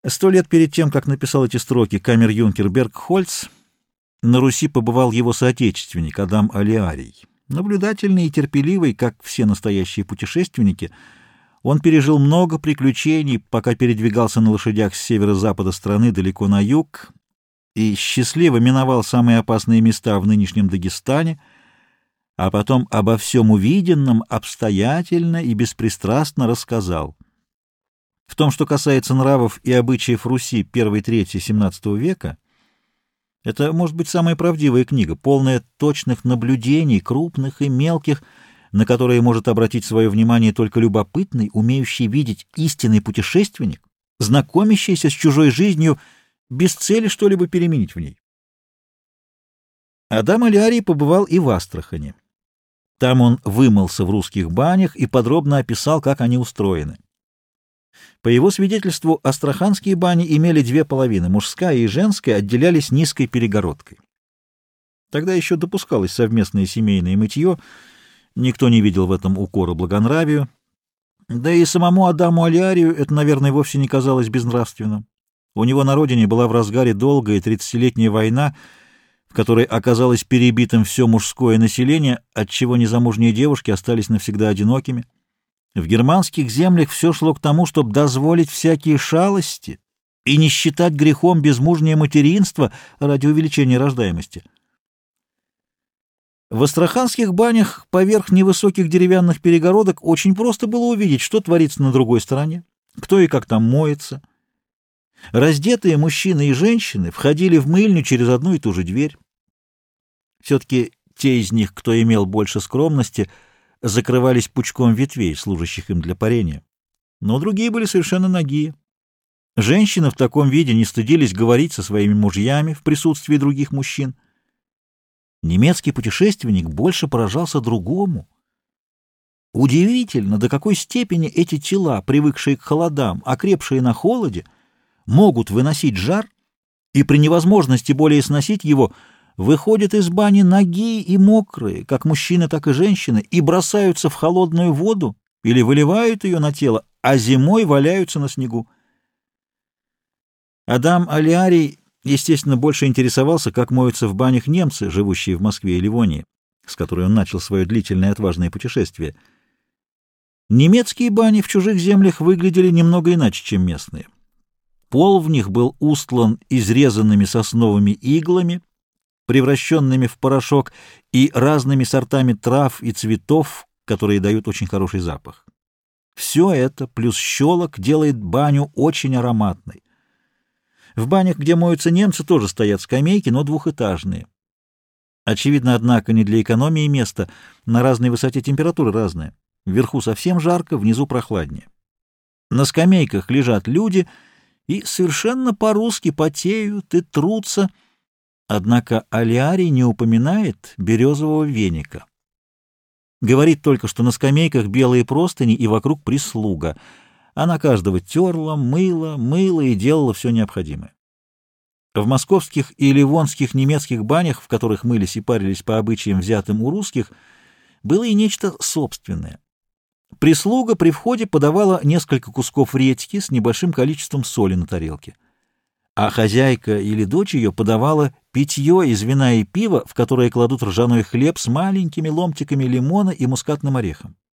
100 лет перед тем, как написал эти строки камер-юнкер Бергхольц, на Руси побывал его соотечественник Адам Алиарий. Наблюдательный и терпеливый, как все настоящие путешественники, он пережил много приключений, пока передвигался на лошадях с северо-запада страны далеко на юг и счастливо миновал самые опасные места в нынешнем Дагестане, а потом обо всем увиденном обстоятельно и беспристрастно рассказал. В том, что касается нравов и обычаев Руси первой трети XVII века, это может быть самая правдивая книга, полная точных наблюдений, крупных и мелких, на которые может обратить свое внимание только любопытный, умеющий видеть истинный путешественник, знакомящийся с чужой жизнью без цели что-либо переменить в ней. Адам Алиарий побывал и в Астрахани. Там он вымылся в русских банях и подробно описал, как они устроены. По его свидетельству, астраханские бани имели две половины, мужская и женская, отделялись низкой перегородкой. Тогда еще допускалось совместное семейное мытье, никто не видел в этом укора благонравию, да и самому Адаму Алиарию это, наверное, вовсе не казалось безнравственным. У него на родине была в разгаре долгая 30-летняя война, в которой оказалось перебитым все мужское население, отчего незамужние девушки остались навсегда одинокими. В германских землях все шло к тому, чтобы дозволить всякие шалости и не считать грехом безмужнее материнство ради увеличения рождаемости. В астраханских банях поверх невысоких деревянных перегородок очень просто было увидеть, что творится на другой стороне, кто и как там моется. Раздетые мужчины и женщины входили в мыльню через одну и ту же дверь. Все-таки те из них, кто имел больше скромности, закрывались пучком ветвей, служащих им для парения. Но другие были совершенно нагие. Женщины в таком виде не стыдились говорить со своими мужьями в присутствии других мужчин. Немецкий путешественник больше поражался другому. Удивительно, до какой степени эти тела, привыкшие к холодам, окрепшие на холоде, могут выносить жар и при невозможности более сносить его выходят из бани нагие и мокрые, как мужчины, так и женщины, и бросаются в холодную воду или выливают ее на тело, а зимой валяются на снегу. Адам Алиарий, естественно, больше интересовался, как моются в банях немцы, живущие в Москве и Ливонии, с которой он начал свое длительное и отважное путешествие. Немецкие бани в чужих землях выглядели немного иначе, чем местные. Пол в них был устлан изрезанными сосновыми иглами, превращенными в порошок, и разными сортами трав и цветов, которые дают очень хороший запах. Все это, плюс щелок, делает баню очень ароматной. В банях, где моются немцы, тоже стоят скамейки, но двухэтажные. Очевидно, однако, не для экономии места, на разной высоте температура разная. Вверху совсем жарко, внизу прохладнее. На скамейках лежат люди и совершенно по-русски потеют и трутся. Однако Алиарий не упоминает березового веника. Говорит только, что на скамейках белые простыни и вокруг прислуга. Она каждого терла, мыла и делала все необходимое. В московских и ливонских немецких банях, в которых мылись и парились по обычаям, взятым у русских, было и нечто собственное. Прислуга при входе подавала несколько кусков редьки с небольшим количеством соли на тарелке, а хозяйка или дочь ее подавала питье из вина и пива, в которое кладут ржаной хлеб с маленькими ломтиками лимона и мускатным орехом.